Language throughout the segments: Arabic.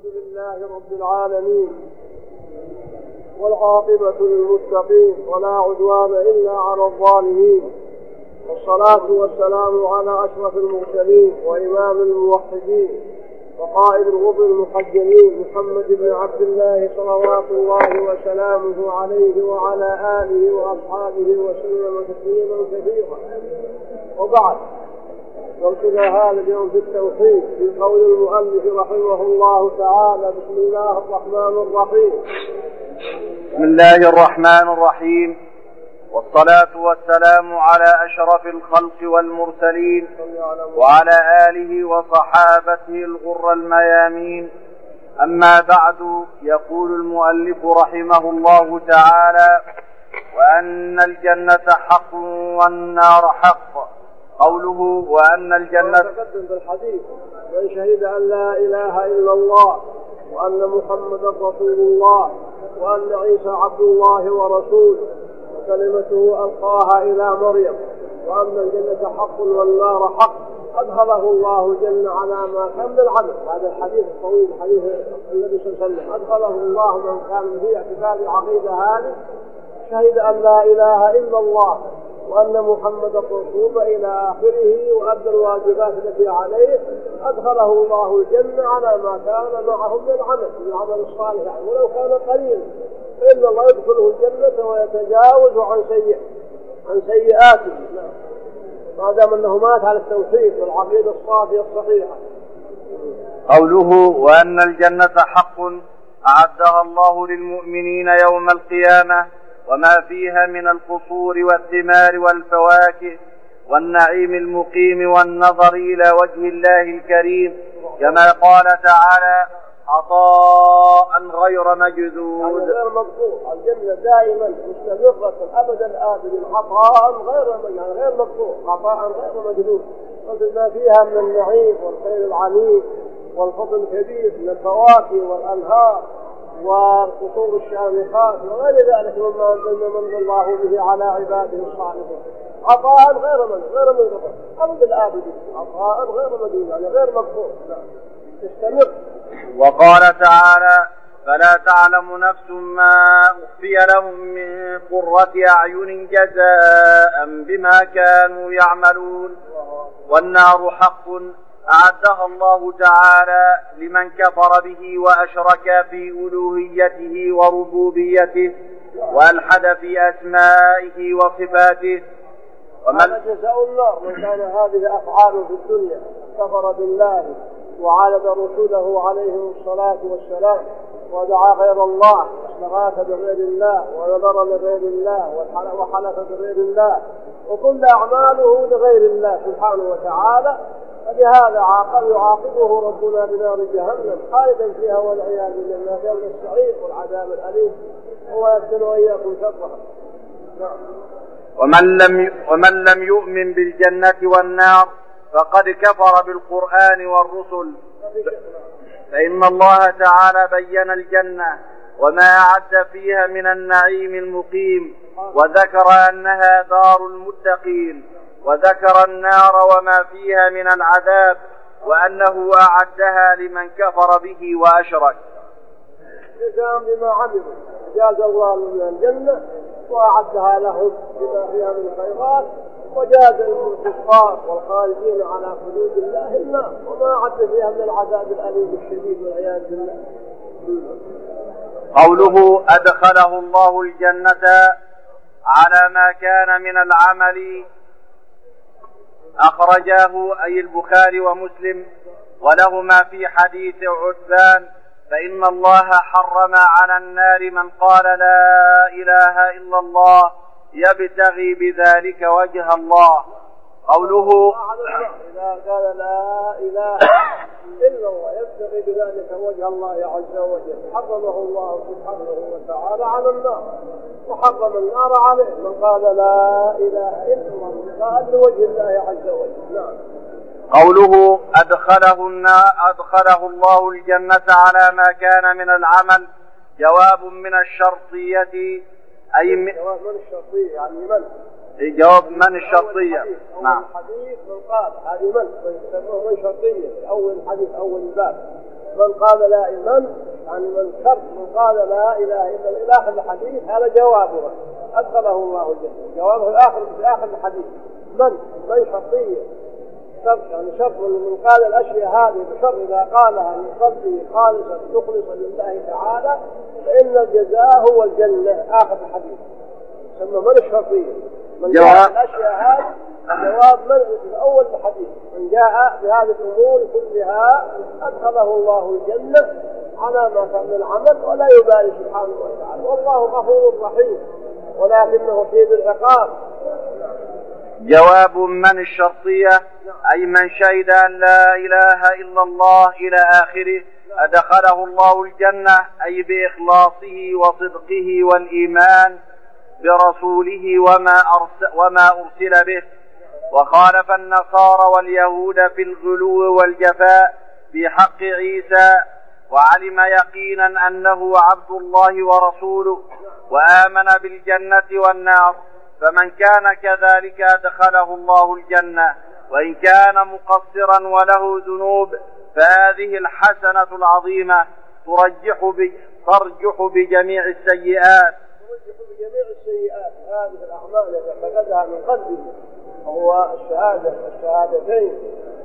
لله رب العالمين والعاقبة للمتقين ولا عدوان إلا على الظالمين، والصلاة والسلام على أشرف المرسلين وإمام الموحدين وقائد الغر المحجلين محمد بن عبد الله صلوات الله وسلامه عليه وعلى آله وأصحابه وسلم تسليما كثيرا. وبعد، درسنا هذا اليوم في التوحيد في قول المؤلف رحمه الله تعالى: بسم الله الرحمن الرحيم. بسم الله الرحمن الرحيم، والصلاة والسلام على أشرف الخلق والمرسلين وعلى آله وصحابته الغر الميامين. أما بعد، يقول المؤلف رحمه الله تعالى: وأن الجنة حق والنار حق. قوله وأن الجنة تقدم في الحديث: من شهد أن لا إله إلا الله وأن محمدا رسول الله وأن عيسى عبد الله ورسوله وكلمته ألقاها إلى مريم وأن الجنة حق والنار حق، أدخله الله الجنة على ما كان من العمل. هذا الحديث الطويل، حديث النبي صلى الله عليه وسلم: أدخله الله من كان في اعتقاد العقيدة هذه شهد أن لا إله إلا الله وأن محمدا رسول إلى آخره وأدى الواجبات التي عليه، أدخله الله الجنة على ما كان معه من العمل الصالح، ولو كان قليلا فإن الله يدخله الجنة ويتجاوز عن سيئاته ما دام أنه مات على التوحيد والعقيدة الصافية الصحيحة. قوله وأن الجنة حق أعدها الله للمؤمنين يوم القيامة وما فيها من القصور والثمار والفواكه والنعيم المقيم والنظر إلى وجه الله الكريم، كما قال تعالى: عطاء غير مجذوذ. يعني غير مقطوع، الجنة دائما مستمرة أبدا آبدا، عطاء غير مقطوع، عطاء غير مجذوذ، ما فيها من النعيم والخير العميق والفضل الكبير من الفواكه والأنهار والقصور الشامخات وغير ذلك مما من الله به على عباده الصالحين، عطاء غير منقطع أبدا آبدا، عطاء غير مجذوذ، يعني غير مقطوع، تستمر. وقال تعالى: فلا تعلم نفس ما أخفي لهم من قرة أعين جزاء بما كانوا يعملون. والنار حق أعدها الله تعالى لمن كفر به وأشرك في ألوهيته وربوبيته وألحد في أسمائه وصفاته. ومن جزاء النار من كان هذه أفعاله في الدنيا: كفر بالله وعاند رسوله عليهم الصلاة والسلام ودعا غير الله واستغاث بغير الله ونظر لغير الله وحلف بغير الله وكل أعماله لغير الله سبحانه وتعالى، فلهذا يعاقبه ربنا بنار جهنم خالدا فيها والعياذ بالله يوم السعير والعذاب الأليم، هو يسكن وإياكم شرها. ومن لم يؤمن بالجنة والنار فقد كفر بالقرآن والرسل، فإن الله تعالى بين الجنة وما أعد فيها من النعيم المقيم، وذكر أنها دار المتقين، وذكر النار وما فيها من العذاب وأنه أعدها لمن كفر به وأشرك. جزاء بما عملوا، جاز الله من الجنة وأعدها لهم بما فيها من الخيرات، وجاز الكفار والخارجين على حدود الله النار وما أعد فيها من العذاب الأليم الشديد والعياذ بالله. قوله أدخله الله الجنة على ما كان من العمل أخرجاه أي البخاري ومسلم ولهما في حديث عثمان: فإن الله حرم على النار من قال لا إله إلا الله يبتغي بذلك وجه الله. قوله إذا قال لا إله إلا الله يبتغي بذلك وجه الله عز وجل حرمه الله سبحانه وتعالى على النار، وحرم النار عليه من قال لا إله إلا الله قال لوجه الله عز وجل. نعم. قوله أدخله الله الجنة على ما كان من العمل جواب من الشرطية، أي جواب من الشرطية يعني من؟ جواب من الشرطية. نعم. الحديث من قال هذه من يسموه من شرطية، أول الحديث أول الباب من قال لا من يعني من شرط من قال لا إله إلا الله إلى آخر الحديث هذا جوابه أدخله الله الجنة. جوابه في آخر الحديث من شرطية شرط يعني شرط من قال الأشياء هذه بشرط إذا قالها من قلبه خالصا مخلصا لله تعالى فإن الجزاء هو الجنة. آخر الحديث ثم من الشرطية من جاء الأشياء هذه جواب من أول الحديث من جاء بهذه الأمور كلها أدخله الله الجنة على ما كان من العمل ولا يبالي سبحانه وتعالى. والله غفور رحيم ولكنه شديد العقاب. جواب من الشرطية أي من شهد أن لا إله إلا الله إلى آخره أدخله الله الجنة أي بإخلاصه وصدقه والإيمان برسوله وما أرسل به. وخالف النصارى واليهود في الغلو والجفاء في حق عيسى وعلم يقينا أنه عبد الله ورسوله وآمن بالجنة والنار فمن كان كذلك أدخله الله الجنة. وإن كان مقصرا وله ذنوب فهذه الحسنة العظيمة ترجح بجميع السيئات. هذه الأعمال التي اعتقدها من قلبه وهو الشهادتين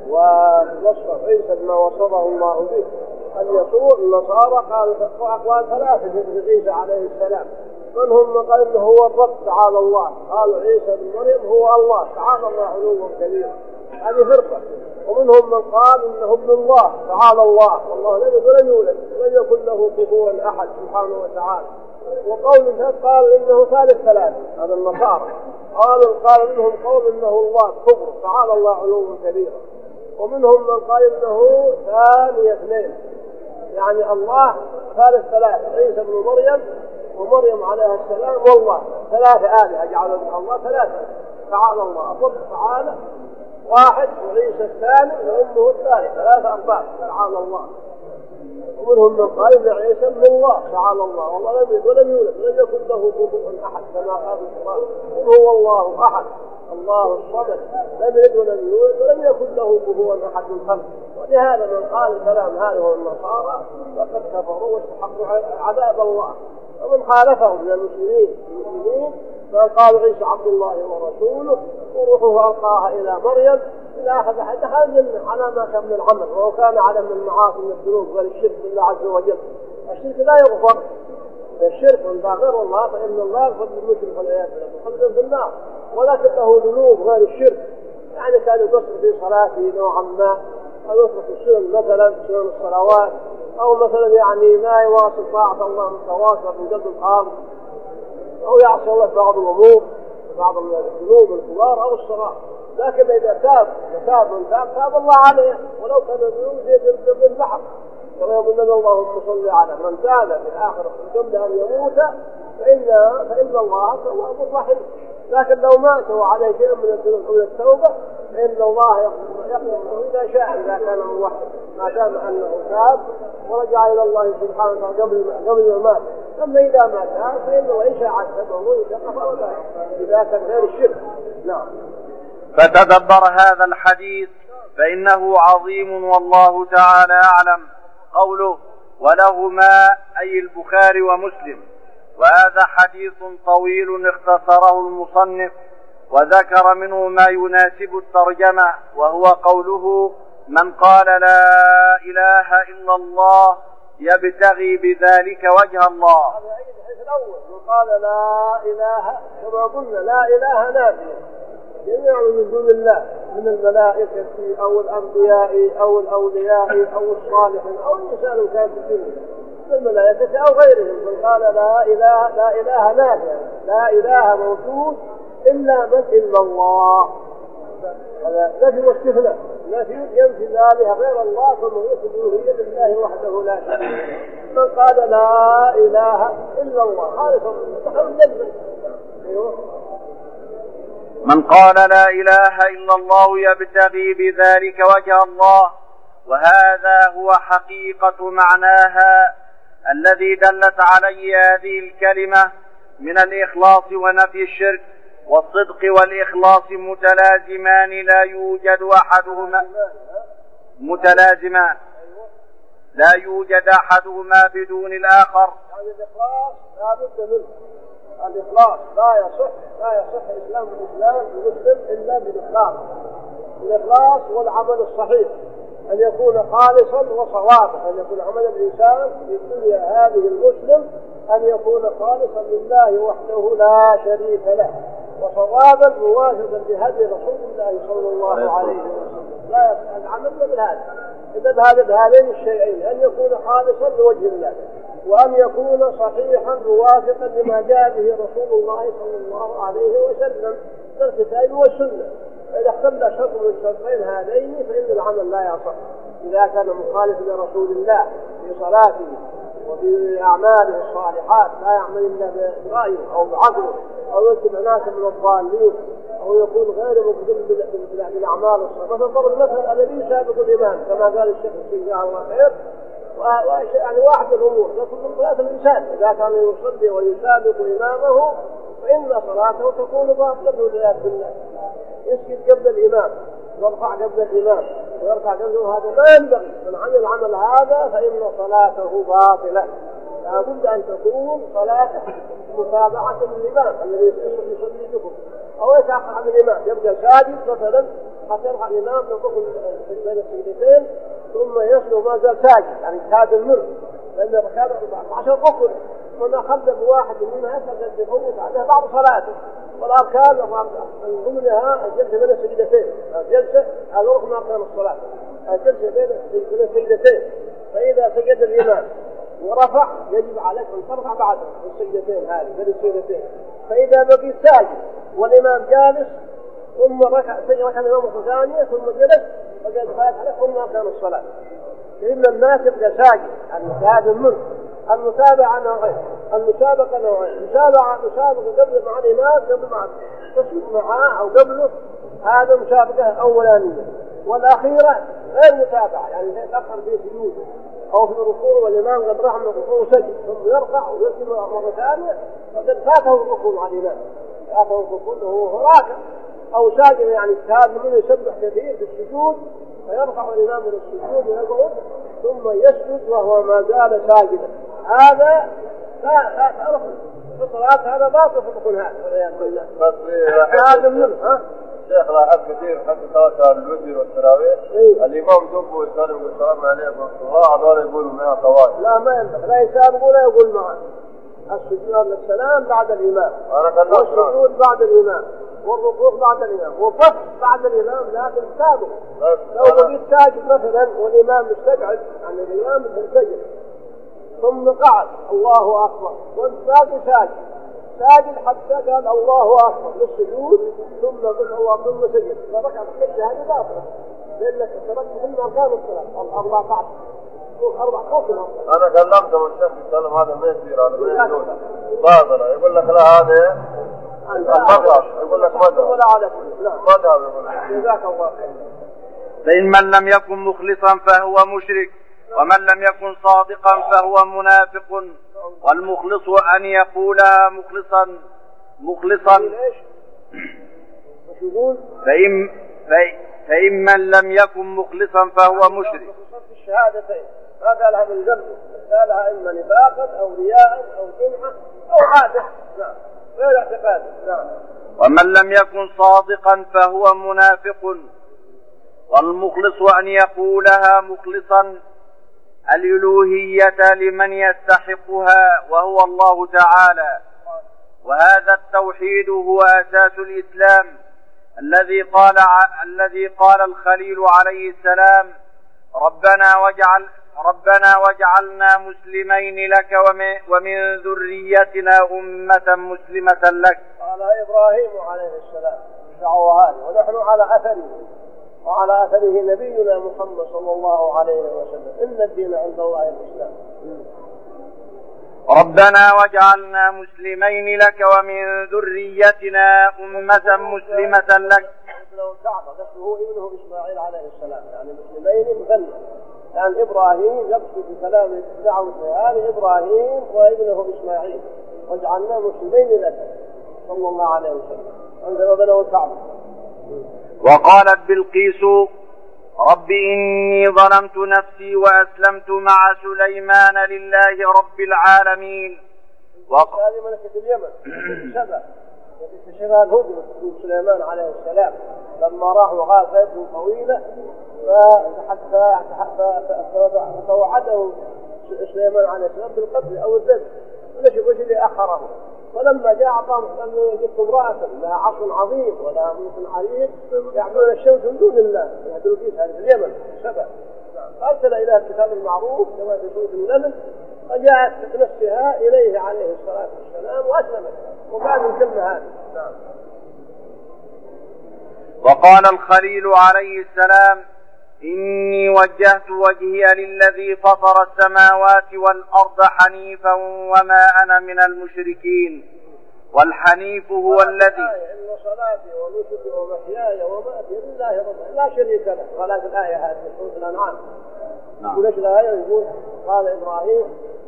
ووصف عيسى بما وصفه الله به. اليسوع النصارى قالوا أقوال ثلاثة في عيسى عليه السلام. منهم من قال إنه هو الرب تعالى الله قالوا عيسى بن مريم هو الله تعالى الله علوا كبيرا هذه فرقة. ومنهم من قال إنه ابن الله تعالى الله والله لم يلد ولم يولد ولم يكن له كفوا أحد سبحانه وتعالى. وقول ثالث قال إنه ثالث ثلاثة هذا النصارى قال منهم قول إنه الله كبر تعالى الله علوا كبيرا. ومنهم من قال إنه ثاني اثنين يعني الله ثالث ثلاثة عيسى بن مريم ومريم عليها السلام والله ثلاثة آلهة جعلهم الله ثلاثة تعالى الله الرب تعالى واحد وعيسى الثاني وأمه الثالث ثلاثة أرباب تعالى الله. ومنهم من قال إن عيسى من الله تعالى الله والله لم يلد ولم يولد ولم يكن له كفوا أحد كما قال القرآن قل هو الله أحد الله الصمد لم يلد ولم يولد ولم يكن له كفوا أحد من خلقه. ولهذا من قال الكلام هذا هو النصارى فقد كفروا واستحقوا عذاب الله. ومن خالفهم من المسلمين فقالوا عيسى عبد الله ورسوله وروحه ألقاها إلى مريم إلى آخر دخل الجنة على ما كان من العمل. وهو كان على من المعاصي من الذنوب والشرك بالله عز وجل. الشرك لا يغفر الشرك من غير الله فإن الله يغفر للمشرك والعياذ بالله خلدا في النار. ولكن له ذنوب غير الشرك يعني كان يقصر في صلاته نوعا ما أو يترك السنن مثلا سنن الصلوات أو مثلا يعني ما يواصل طاعة الله متواصلة من قلب الأرض أو يعصي الله في بعض الأمور بعض الذنوب الكبار أو الصغار. لكن إذا تاب الله عليه ولو كان الذنوب زي البحر كما يقول اللهم صل على من تاب في آخر قبل أن يموت فإن الله تواب رحيم. لكن لو ماتوا عليه شيء من الذنوب أو التوبة فإن الله يغفر إذا شاء إذا كان موحد ما دام أنه تاب ورجع إلى الله سبحانه وتعالى قبل ما مات. أما إذا ما تاب فإنه إن شاء عذبه وإذا غفر له إذا كان غير الشرك. نعم. فتدبر هذا الحديث فإنه عظيم والله تعالى أعلم. قوله ولهما أي البخاري ومسلم وهذا حديث طويل اختصره المصنف وذكر منه ما يناسب الترجمة وهو قوله من قال لا إله إلا الله يبتغي بذلك وجه الله. هذا الحديث الأول من قال لا إله كما قلنا لا إله نافية جميع من دون الله من الملائكة أو الأنبياء أو الأولياء أو الصالحين أو الإنسان كان في الدنيا من الملائكة أو غيرهم. من قال لا إله نافع لا إله موجود إلا الله هذا نفي واستثناء نفي ينفي الآلهة غير الله ثم يثبت الألوهية لله وحده لا شريك. من قال لا إله إلا الله خالصا دخل الجنة. من قال لا إله إلا الله يبتغي بذلك وجه الله وهذا هو حقيقة معناها الذي دلت عليه هذه الكلمة من الإخلاص ونفي الشرك. والصدق والإخلاص متلازمان لا يوجد أحدهما متلازمان لا يوجد أحدهما بدون الآخر. يعني الإخلاص لا بد منه. الإخلاص لا يصح إسلام المسلم إلا بالإخلاص. الإخلاص والعمل الصحيح، أن يكون خالصا وصوابا، أن يكون عمل الإنسان في الدنيا هذه المسلم أن يكون خالصا لله وحده لا شريك له، وصوابا موافقا لهدي رسول الله صلى الله عليه وسلم. لا يصح العمل إلا بهذين الشيئين، أن يكون خالصا لوجه الله، وأن يكون صحيحا موافقا لما جاء به رسول الله صلى الله عليه وسلم من الكتاب والسنة. إذا اختل شرط من الشرطين هذين فإن العمل لا يصح. إذا كان مخالفا لرسول الله في صلاته وفي أعماله الصالحات لا يعمل إلا برأيه أو بعقله أو يتبع ناسا من الضالين أو يكون غير مقدم بالأعمال الصالحة. فضرب المثل الذي يسابق الإمام كما قال الشيخ جزاه الله خير، يعني واحد الأمور لكن صلاة الإنسان إذا كان يصلي ويسابق إمامه فإن صلاته تكون باطلة والعياذ بالله. يسجد قبل الإمام ويرفع قبل الإمام ويرفع قبله، هذا ما ينبغي. من عمل العمل هذا فإن صلاته باطلة. لا بد أن تكون صلاته متابعة للإمام الذي يصلي بكم، أو يتأخر عن الإمام يبقى ساجد مثلا حتى يرفع الإمام يقول بين السجدتين ثم يصل ما زال ساجد، يعني كاد المر، لأن الركعات 14 ركن وما خلف واحد منها فقد يفوت عليها بعض صلاته. والأركان من ضمنها الجلسة بين السجدتين، الجلسة على ركن أركان الصلاة، الجلسة بين السجدتين. فإذا سجد الإمام ورفع يجب عليك أن ترفع بعد السجدتين هذه بين السجدتين. فإذا بقيت ساجد والإمام جالس ثم ركع الإمام ثانية ثم جلس فقد فات عليك ثم أركان الصلاة. فإن الناس يبقى ساجد، يعني هذا المنع. المتابعة نوعين، المسابقة نوعين، مسابقة قبل مع الإمام قبل مع تسجد معاه أو قبله، هذا مسابقة أولانية. والأخيرة غير متابعة، يعني يتأخر في سجود أو في الركوع والإمام قد رحم الركوع وسجد ثم يرفع ويسجد مرة ثانية فقد فاته الركوع مع الإمام، فاته الركوع وهو راكع أو ساجد، يعني هذا من يسبح كثير في السجود فيرفع الإمام من السجود ويقعد ثم يسجد وهو ما زال ساجدا. هذا لا تعرف في الصلاة، هذا باطل في الركن هذا والعياذ بالله. هذا منه شيخ لاحظ كثير حتى صلاة الوتر والتراويح الإمام دوبه ويسلم والسلام عليكم الله هذول يقولوا منها طوال. لا ما ينبغي، لا يسابق ولا يقول معه. السجود للسلام بعد الإمام، والسجود بعد الإمام، والركوع بعد الإمام، والصف بعد الإمام، لكن سابق. لو بقيت ساجد مثلا والإمام مستقعد عن الإمام فانسجد ثم قعد الله أكبر والباقي ساجد حتى قال الله أكبر للسجود ثم قل الله ثم سجد، فركع السجدة هذه باطلة لأنك تركت من أركان الصلاة 14 أنا كلمت والشيخ يسلم هذا ما يصير، هذا ما يجوز باطلة. يقول لك لا هذا المذهب، يقول لك مذهب يقول لك. جزاك الله خير. فإن من لم يكن مخلصا فهو مشرك، ومن لم يكن صادقا فهو منافق. والمخلص أن يقولها مخلصا فإن من لم يكن مخلصا فهو مشرك. الشهادتين ما قالها من قلبه، قالها إما نفاقا أو رياء أو سمعة أو عادة، نعم غير اعتقاد. نعم. ومن لم يكن صادقا فهو منافق. والمخلص أن يقولها مخلصا الألوهية لمن يستحقها وهو الله تعالى. وهذا التوحيد هو أساس الإسلام الذي قال الخليل عليه السلام: ربنا واجعلنا مسلمين لك ومن ذريتنا أمة مسلمة لك. قال إبراهيم عليه السلام الدعوة هذه، ونحن على أثره وعلى أثره نبينا محمد صلى الله عليه وسلم. إن الدين عند الله الإسلام. ربنا واجعلنا مسلمين لك ومن ذريتنا أمة مسلمة لك. هو ابنه إسماعيل عليه السلام، يعني مسلمين مثنى، يعني إبراهيم يقصد بكلام دعوة هذه إبراهيم وابنه إسماعيل، واجعلنا مسلمين لك صلى الله عليه وسلم. عند ربنا والكعبة. وقالت بلقيس رب إني ظلمت نفسي وأسلمت مع سليمان لله رب العالمين. هذه ملكة اليمن سبع شباب هدنة سليمان عليه السلام لما راحوا غابة طويلة فتوعده سليمان عليه السلام بالقتل أو الذبح ونشوف وش اللي أخره. فلما جاء أعطاهم أن يجد امرأة لها عصر عظيم ولها ملك عظيم يعبدون الشمس من دون الله يهدون فيها في اليمن سبع. فأرسل إلى الكتاب المعروف كما في سورة النمل فجاءت بنفسها إليه عليه الصلاة والسلام وأسلمت وبعد الكلمة هذه. وقال الخليل عليه السلام إني وجهت وجهي للذي فطر السماوات والأرض حنيفا وما أنا من المشركين. والحنيف هو الذي إن صلاتي ونسكي ومحياي ومماتي لله رب لا شريك له. قالت الآية هذه في سورة الأنعام. يقول ايش الآية؟ يقول قال إبراهيم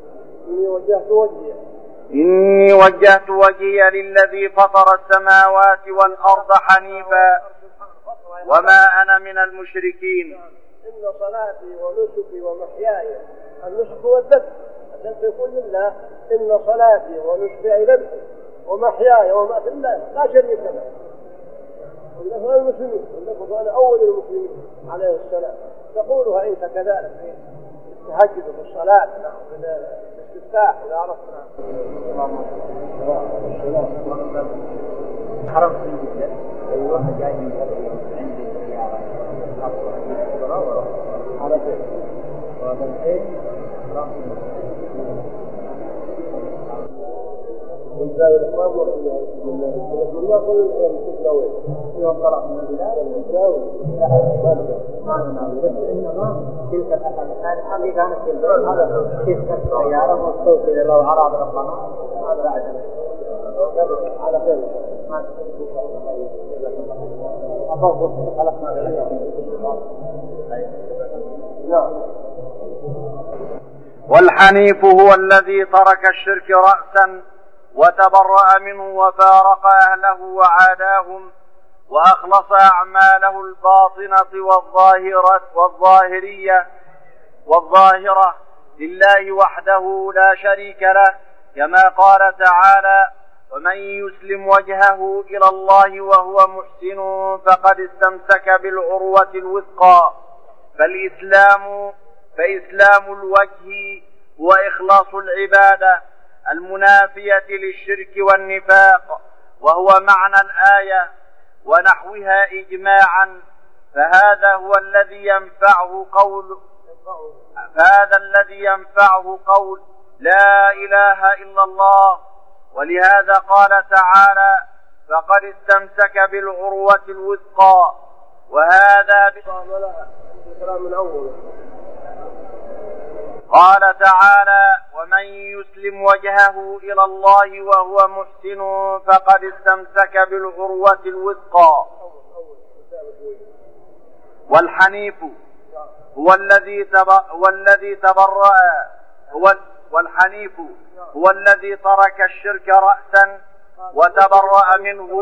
إني وجهت وجهي للذي فطر السماوات والأرض حنيفا وما أنا من المشركين. إن صلاتي ونسكي ومحياي النسك هو الذبح عشان يكون لله. إن صلاتي ونسكي ذبحي ومحياي ومماتي لله لا شريك له. والنفع المسلمين والنفع أنا أول المسلمين عليه السلام تقولها أنت كذلك في التهجد والصلاة في الاستفتاح إذا عرفنا. حرم في جدة الواحد جاي من قبل عندي السيارة على فين وهذا الحين راح والزاوية الإمام والله كل الزاوية يوم طلع من البلاد الزاوية إنما تلك الأحد حقيقة كانت في البلد هذا تلك السيارة مصوت إلى لو عرض القناة هذا بعد على خير أفضل خلقنا والحنيف هو الذي ترك الشرك رأسا وتبرأ منه وفارق أهله وعاداهم وأخلص أعماله الباطنة والظاهرة لله وحده لا شريك له كما قال تعالى ومن يسلم وجهه إلى الله وهو محسن فقد استمسك بالعروة الوثقى. فإسلام الوجه هو إخلاص العبادة المنافية للشرك والنفاق وهو معنى الآية ونحوها إجماعا. فهذا الذي ينفعه قول لا إله إلا الله. ولهذا قال تعالى فقد استمسك بالعروة الوثقى. وهذا قال تعالى ومن يسلم وجهه إلى الله وهو محسن فقد استمسك بالعروة الوثقى. والحنيف هو الذي ترك الشرك رأسا وتبرأ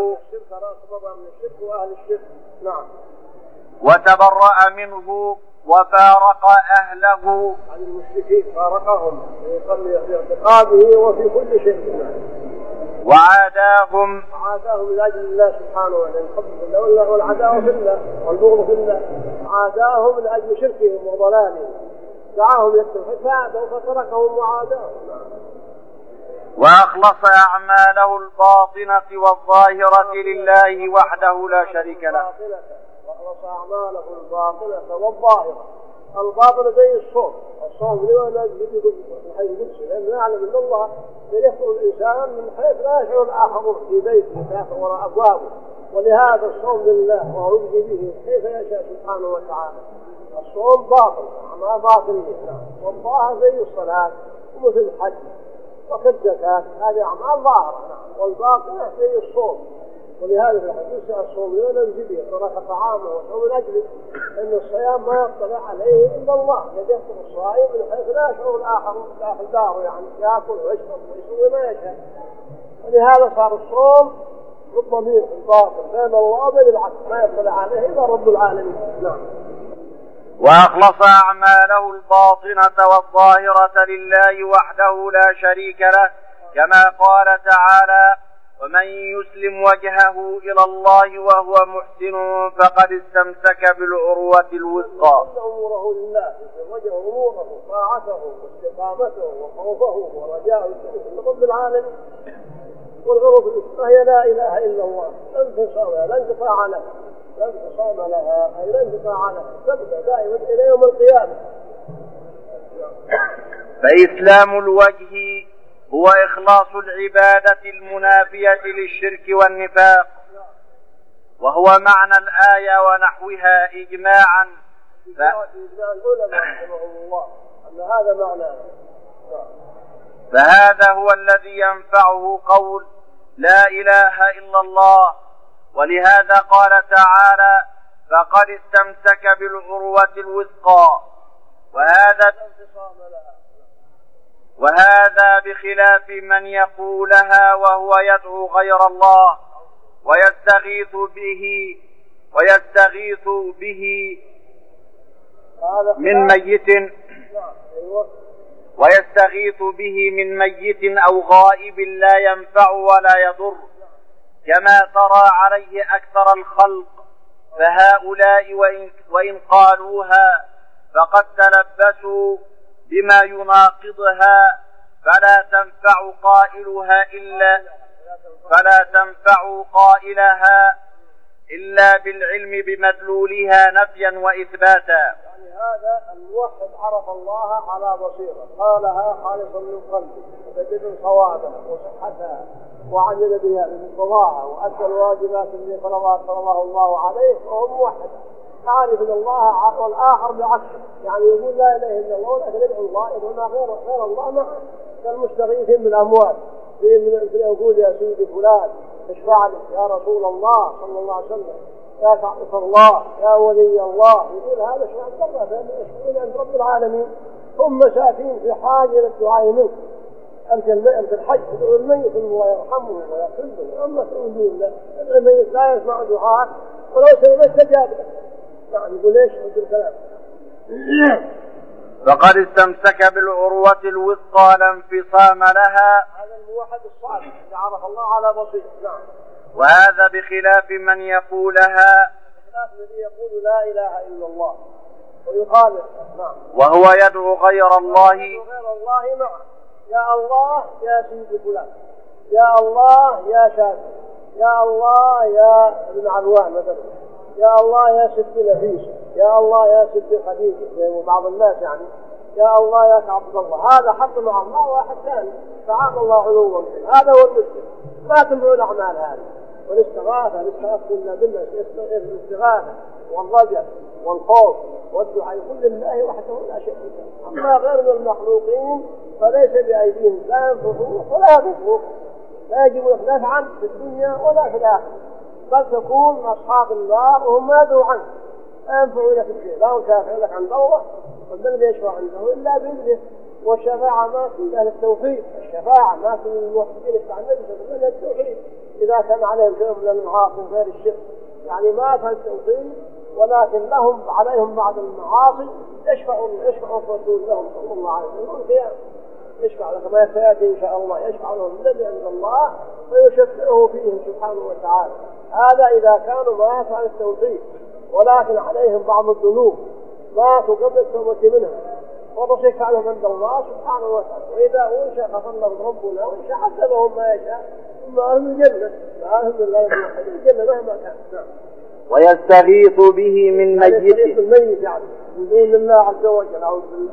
منه وفارق أهله عن المشركين فارقهم في اعتقاده وفي كل شيء وعاداهم لأجل الله سبحانه وتعالى الحب في الله والعداوة في الله والبغض في الله. عاداهم لأجل شركهم وضلالهم دعاهم للتوحيد فعادوا فتركهم وعاداهم. وأخلص أعماله الباطنة والظاهرة لله وحده لا شريك له. وأخلص أعماله الباطنة والظاهرة. الباطنة زي الصوم لماذا يجب من حيث القدس لأنه يعلم أن الله يدخل الإنسان من حيث لا يشعر الآخر في بيته داخل وراء أبوابه. ولهذا الصوم لله وهو يجزي به كيف يشاء سبحانه وتعالى. الصوم باطن أعمال باطنية والظاهر زي الصلاة ومثل الحج وكالزكاة هذه أعمال ظاهرة والباطنة زي الصوم. ولهذا في الحديث الصوم لا نجزي به ترك طعامه وصوم من أجله أن الصيام ما يطلع عليه إلا الله. يدخل الصائم من حيث لا يشعر الآخر داخل داره يعني يأكل ويشرب ويسوي ما يشاء. ولهذا صار الصوم بالضمير الباطن بين الله وبين العبد ما يطلع عليه إلا رب العالمين. نعم. وأخلص أعماله الباطنة والظاهرة لله وحده لا شريك له، كما قال تعالى: ومن يسلم وجهه إلى الله وهو محسن فقد استمسك بالعروة الوثقى. كل أموره لله، وجه أموره طاعته واستقامته وخوفه ورجاءه رب العالمين. والعروة الوثقى هي لا إله إلا الله، لا انقطاع لها، لا انقسام لها، أي لا انقطاع لها، تبدأ دائما إلى يوم القيامة. فإسلام الوجه هو إخلاص العبادة المنافية للشرك والنفاق، وهو معنى الآية ونحوها إجماعا. فهذا هو الذي ينفعه قول لا إله إلا الله، ولهذا قال تعالى: فقد استمسك بالعروة الوثقى. وهذا بخلاف من يقولها وهو يدعو غير الله ويستغيث به من ميت أو غائب لا ينفع ولا يضر، كما ترى عليه أكثر الخلق. فهؤلاء وإن قالوها فقد تلبسوا بما يناقضها، فلا تنفع قائلها إلا بالعلم بمدلولها نفيا وإثباتا. يعني هذا الموحد عرف الله على بصيرة، قالها خالصا من قلبه وتجد صوابها وصحتها وعمل بها بمقتضاها وأدى الواجبات التي فرضها الله عليه، وهو موحد عارف ان الله، والآخر بعكسه، يعني يقول لا إله إلا الله ولكن يدعو الله، يدعونا غير الله معه، كالمستغيثين بالأموال، يقول يا سيدي فلان اشفع لي يا رسول الله صلى الله عليه وسلم، يا تعرف الله يا ولي الله، يقول هذا شيء عند الله، فإن يشفعون عند رب العالمين. هم مساكين في حاجة إلى الدعاء منه. أنت الحج تدعو الميت الله يرحمه ويغفر له، أما تقولون الميت لا يسمع دعاء ولو استجاب له. يعني يقول ايش الكلام؟ فقد استمسك بالعروة الوثقى لا انفصام لها. هذا الموحد الصالح الذي عرف الله على بصيرة. نعم. وهذا بخلاف من يقولها، بخلاف الذي يقول لا إله إلا الله ويقال نعم وهو يدعو غير الله معه. يا الله يا سيدي فلان، يا الله يا شافعي، يا الله يا ابن عروان مثلا، يا الله يا ست نفيس، يا الله يا ست خديجة، وبعض الناس يعني يا الله يا عبد الله. هذا حق مع الله واحد ثاني، تعالى الله علوا. هذا هو المشكل، ما تنفع الأعمال هذه. والاستغاثة كنا بالله، الاستغاثة والرجاء والخوف والدعاء يكون لله وحده لا شريك له. أما غير المخلوقين فليس بأيديهم لا ينفعون ولا يضرون، لا يجب لك نفعا في الدنيا ولا في الآخرة، بل تكون أصحاب النار وهم ما يدعوا عنه، لا ينفعون لك شيء، لا يشافع لك عند الله ومن يشفع عنده إلا بإذنه. والشفاعة ما في أهل التوحيد، الشفاعة ما في الموحدين يشفع النبي صلى الله عليه وسلم التوحيد إذا كان عليهم شيء من المعاصي غير الشرك، يعني ما في التوحيد، ولكن لهم عليهم بعض المعاصي يشفع الرسول لهم صلى الله عليه وسلم القيامة، يشفع لك ما سيأتي إن شاء الله، يشفع لهم الذي عند الله فيشفعه فيهم سبحانه وتعالى. هذا إذا كانوا ما يفعل التوحيد، ولكن عليهم بعض الذنوب ماتوا قبل التوبة منها، والرسول يشفع لهم عند الله سبحانه وتعالى. وإذا أنشأ غفر لهم ربنا وإنشأ عذبهم ما يشاء، ثم أهل الجنة أهل الله الجنة مهما كان. ويستغيث به من ميت يعني من دون الله عز وجل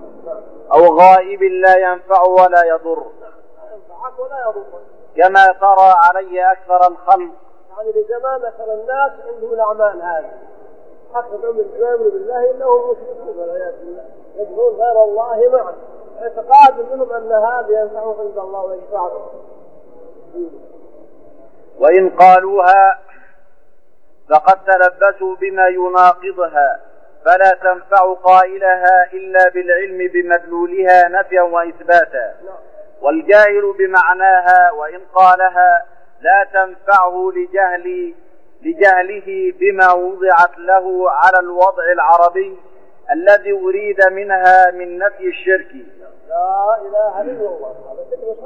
أو غائب لا ينفع ولا يضر، لا ينفعك ولا يضر، كما ترى عليه أكثر الخلق. يعني في زمان أكثر الناس عندهم الأعمال هذه، أكثر من الإيمان بالله إنهم مشركون والعياذ بالله، يدعون غير الله معه، اعتقاد منهم أن هذا ينفعهم عند الله ويشفع لهم. وإن قالوها فقد تلبسوا بما يناقضها، فلا تنفع قائلها إلا بالعلم بمدلولها نفيا وإثباتا. والجاهل بمعناها وإن قالها لا تنفعه لجهله بما وضعت له على الوضع العربي، الذي أريد منها من نفي الشرك. لا إله إلا الله.